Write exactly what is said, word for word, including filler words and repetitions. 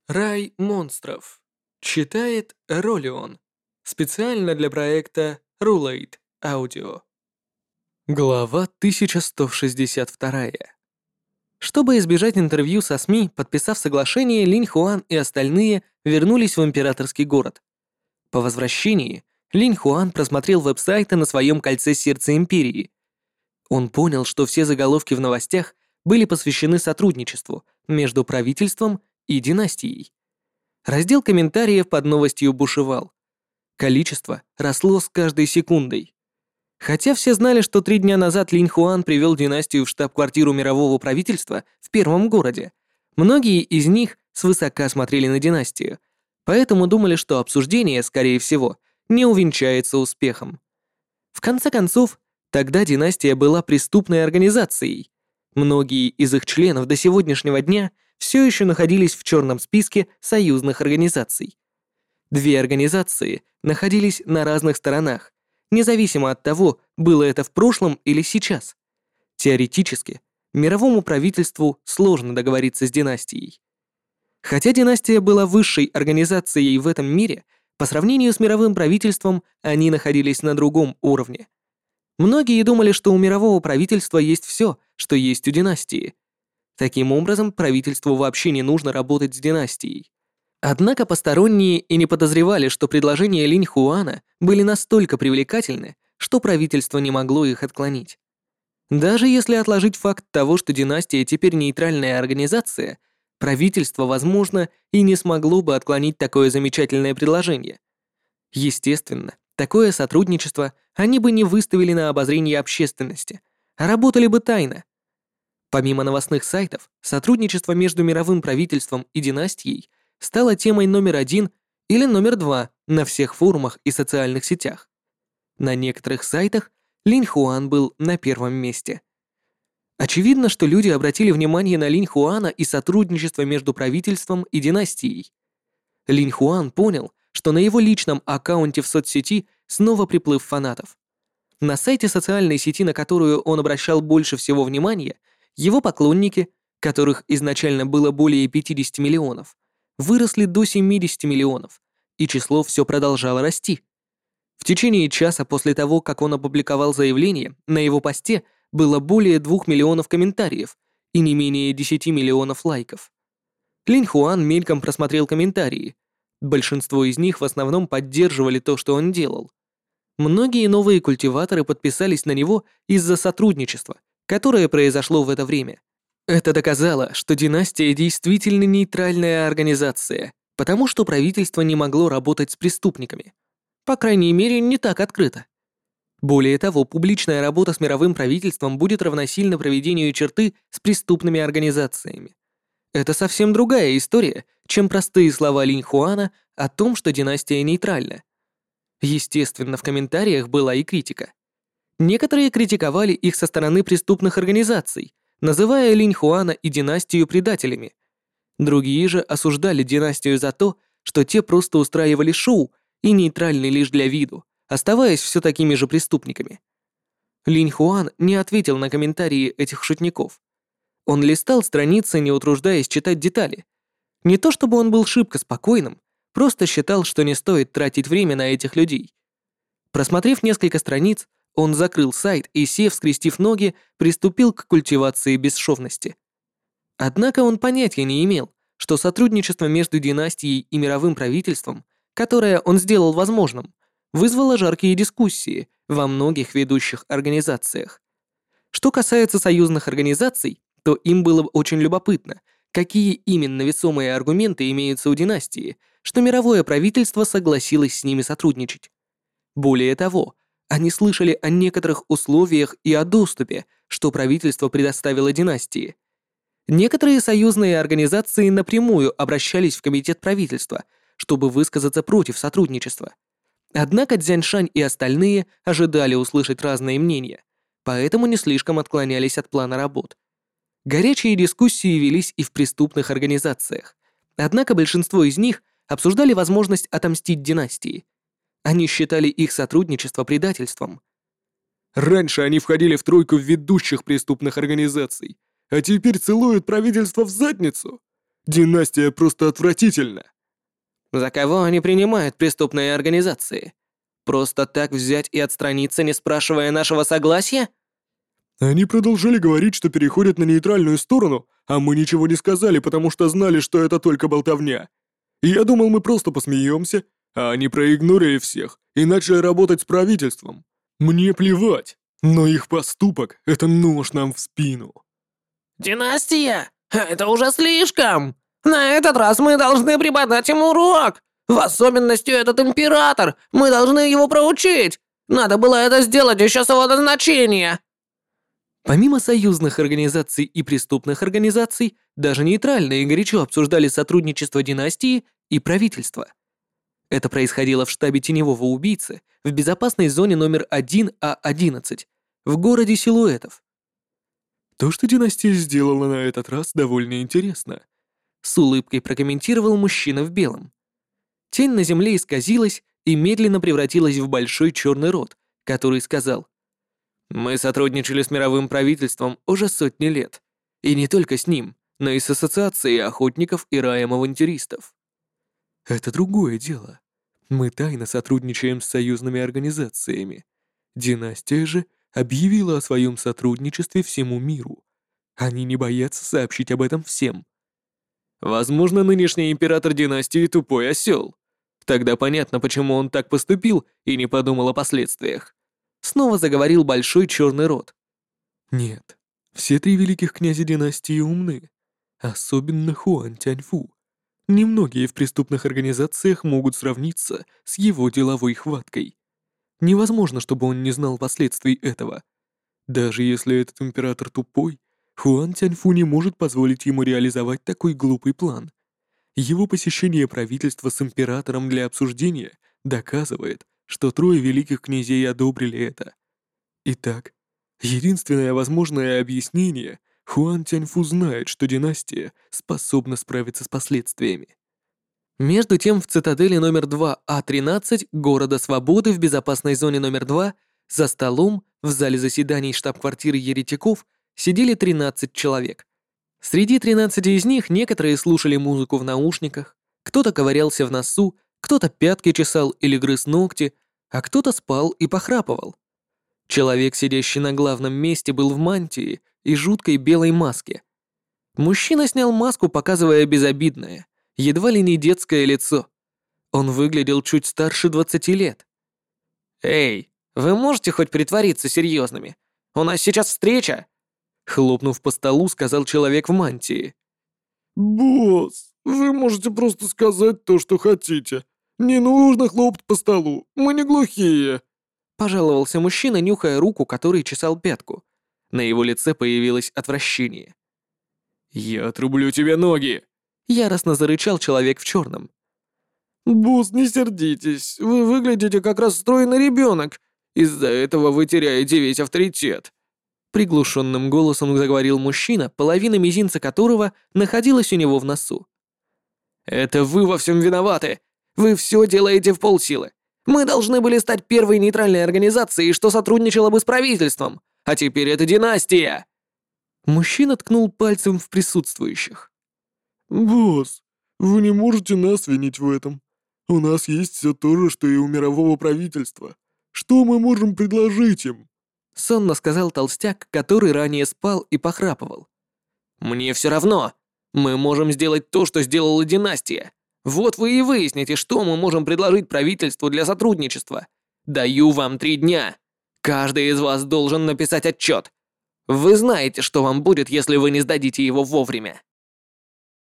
Рай монстров. Читает Ролион. Специально для проекта Rulate Audio. Глава тысяча сто шестьдесят два. Чтобы избежать интервью со СМИ, подписав соглашение, Линь Хуан и остальные вернулись в императорский город. По возвращении Линь Хуан просмотрел веб-сайты на своем кольце сердца империи. Он понял, что все заголовки в новостях были посвящены сотрудничеству между правительством и династией. Раздел комментариев под новостью бушевал. Количество росло с каждой секундой. Хотя все знали, что три дня назад Линь Хуан привел династию в штаб-квартиру мирового правительства в первом городе, многие из них свысока смотрели на династию, поэтому думали, что обсуждение, скорее всего, не увенчается успехом. В конце концов, тогда династия была преступной организацией. Многие из их членов до сегодняшнего дня все еще находились в черном списке союзных организаций. Две организации находились на разных сторонах, независимо от того, было это в прошлом или сейчас. Теоретически, мировому правительству сложно договориться с династией. Хотя династия была высшей организацией в этом мире, по сравнению с мировым правительством они находились на другом уровне. Многие думали, что у мирового правительства есть все, что есть у династии. Таким образом, правительству вообще не нужно работать с династией. Однако посторонние и не подозревали, что предложения Линь Хуана были настолько привлекательны, что правительство не могло их отклонить. Даже если отложить факт того, что династия теперь нейтральная организация, правительство, возможно, и не смогло бы отклонить такое замечательное предложение. Естественно, такое сотрудничество они бы не выставили на обозрение общественности, а работали бы тайно. Помимо новостных сайтов, сотрудничество между мировым правительством и династией стало темой номер один или номер два на всех форумах и социальных сетях. На некоторых сайтах Линь Хуан был на первом месте. Очевидно, что люди обратили внимание на Линь Хуана и сотрудничество между правительством и династией. Линь Хуан понял, что на его личном аккаунте в соцсети снова приплыв фанатов. На сайте социальной сети, на которую он обращал больше всего внимания, его поклонники, которых изначально было более пятьдесят миллионов, выросли до семьдесят миллионов, и число все продолжало расти. В течение часа после того, как он опубликовал заявление, на его посте было более двух миллионов комментариев и не менее десяти миллионов лайков. Линь Хуан мельком просмотрел комментарии. Большинство из них в основном поддерживали то, что он делал. Многие новые культиваторы подписались на него из-за сотрудничества, которое произошло в это время. Это доказало, что династия действительно нейтральная организация, потому что правительство не могло работать с преступниками. По крайней мере, не так открыто. Более того, публичная работа с мировым правительством будет равносильна проведению черты с преступными организациями. Это совсем другая история, чем простые слова Линь Хуана о том, что династия нейтральна. Естественно, в комментариях была и критика. Некоторые критиковали их со стороны преступных организаций, называя Линь Хуана и династию предателями. Другие же осуждали династию за то, что те просто устраивали шоу и нейтральны лишь для виду, оставаясь все такими же преступниками. Линь Хуан не ответил на комментарии этих шутников. Он листал страницы, не утруждаясь читать детали. Не то чтобы он был шибко спокойным, просто считал, что не стоит тратить время на этих людей. Просмотрев несколько страниц, он закрыл сайт и, сев, скрестив ноги, приступил к культивации бесшовности. Однако он понятия не имел, что сотрудничество между династией и мировым правительством, которое он сделал возможным, вызвало жаркие дискуссии во многих ведущих организациях. Что касается союзных организаций, то им было очень любопытно, какие именно весомые аргументы имеются у династии, что мировое правительство согласилось с ними сотрудничать. Более того, они слышали о некоторых условиях и о доступе, что правительство предоставило династии. Некоторые союзные организации напрямую обращались в комитет правительства, чтобы высказаться против сотрудничества. Однако Цзяньшань и остальные ожидали услышать разные мнения, поэтому не слишком отклонялись от плана работ. Горячие дискуссии велись и в преступных организациях, однако большинство из них обсуждали возможность отомстить династии. Они считали их сотрудничество предательством. Раньше они входили в тройку ведущих преступных организаций, а теперь целуют правительство в задницу. Династия просто отвратительна. За кого они принимают преступные организации? Просто так взять и отстраниться, не спрашивая нашего согласия? Они продолжали говорить, что переходят на нейтральную сторону, а мы ничего не сказали, потому что знали, что это только болтовня. И я думал, мы просто посмеемся, а они проигнорили всех и начали работать с правительством. Мне плевать, но их поступок — это нож нам в спину. Династия? Это уже слишком! На этот раз мы должны преподать ему урок! В особенности этот император! Мы должны его проучить! Надо было это сделать еще с его назначения!» Помимо союзных организаций и преступных организаций, даже нейтральные горячо обсуждали сотрудничество династии и правительства. Это происходило в штабе теневого убийцы в безопасной зоне номер один А одиннадцать в городе Силуэтов. То, что династия сделала на этот раз, довольно интересно. С улыбкой прокомментировал мужчина в белом. Тень на земле исказилась и медленно превратилась в большой черный рот, который сказал: «Мы сотрудничали с мировым правительством уже сотни лет. И не только с ним, но и с Ассоциацией охотников и раем авантюристов». Это другое дело. Мы тайно сотрудничаем с союзными организациями. Династия же объявила о своем сотрудничестве всему миру. Они не боятся сообщить об этом всем. Возможно, нынешний император династии тупой осел. Тогда понятно, почему он так поступил и не подумал о последствиях. Снова заговорил большой черный рот. Нет, все три великих князя династии умны. Особенно Хуан Тяньфу. Немногие в преступных организациях могут сравниться с его деловой хваткой. Невозможно, чтобы он не знал последствий этого. Даже если этот император тупой, Хуан Тяньфу не может позволить ему реализовать такой глупый план. Его посещение правительства с императором для обсуждения доказывает, что трое великих князей одобрили это. Итак, единственное возможное объяснение — Хуан Тяньфу знает, что династия способна справиться с последствиями. Между тем, в цитадели номер два А тринадцать города Свободы в безопасной зоне номер два за столом в зале заседаний штаб-квартиры еретиков сидели тринадцать человек. Среди тринадцати из них некоторые слушали музыку в наушниках, кто-то ковырялся в носу, кто-то пятки чесал или грыз ногти, а кто-то спал и похрапывал. Человек, сидящий на главном месте, был в мантии и жуткой белой маске. Мужчина снял маску, показывая безобидное, едва ли не детское лицо. Он выглядел чуть старше двадцати лет. «Эй, вы можете хоть притвориться серьезными? У нас сейчас встреча!» Хлопнув по столу, сказал человек в мантии. «Босс, вы можете просто сказать то, что хотите. Не нужно хлопать по столу, мы не глухие». Пожаловался мужчина, нюхая руку, который чесал пятку. На его лице появилось отвращение. «Я отрублю тебе ноги!» Яростно зарычал человек в черном. «Босс, не сердитесь, вы выглядите как расстроенный ребенок. Из-за этого вы теряете весь авторитет». Приглушенным голосом заговорил мужчина, половина мизинца которого находилась у него в носу. «Это вы во всем виноваты. Вы все делаете в полсилы. Мы должны были стать первой нейтральной организацией, что сотрудничала бы с правительством. А теперь это династия!» Мужчина ткнул пальцем в присутствующих. «Босс, вы не можете нас винить в этом. У нас есть все то же, что и у мирового правительства. Что мы можем предложить им?» Сонно сказал толстяк, который ранее спал и похрапывал. «Мне все равно. Мы можем сделать то, что сделала династия. Вот вы и выясните, что мы можем предложить правительству для сотрудничества. Даю вам три дня. Каждый из вас должен написать отчет. Вы знаете, что вам будет, если вы не сдадите его вовремя».